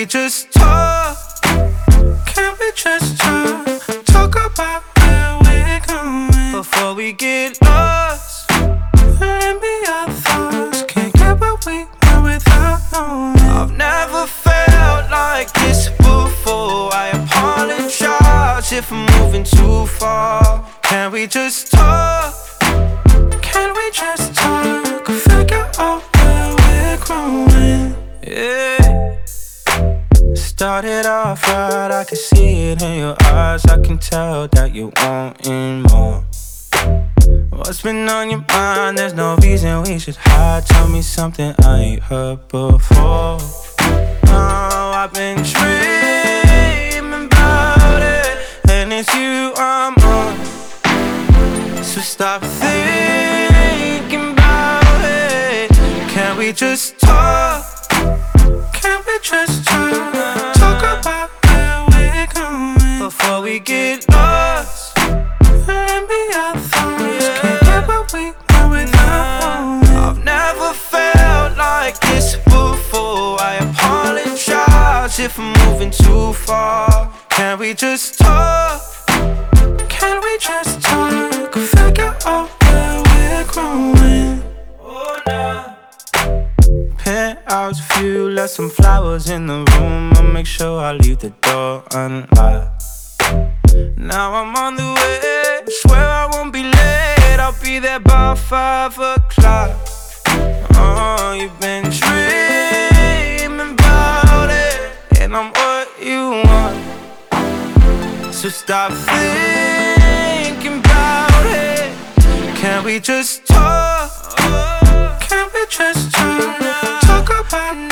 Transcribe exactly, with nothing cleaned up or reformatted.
we just talk? Can we just talk? Talk about where we're going before we get lost. Let me our thoughts. Can't get what we want without knowing. I've never felt like this before. I apologize if I'm moving too far. Can we just talk? Can we just talk? Figure out where we're growing. Yeah. Started off right, I can see it in your eyes. I can tell that you wanting more. What's been on your mind? There's no reason we should hide. Tell me something I ain't heard before. Oh, I've been dreaming about it, and it's you I'm on. So stop thinking about it. Can we just talk? Can we just talk? Talk about where we're going before we get lost. Let me our thoughts. Can't get what we want without knowing. I've never felt like this before. I apologize if I'm moving too far. Can we just talk? Can we just talk? Figure out where we're growing. Oh, nah. Penthouse view, left some flowers in the room. I'll make sure I leave the door unlocked. Now I'm on the way, swear I won't be late. I'll be there by five o'clock. Oh, you've been dreaming about it, and I'm what you want. So stop thinking about it. Can we just talk? Can we just talk? Talk about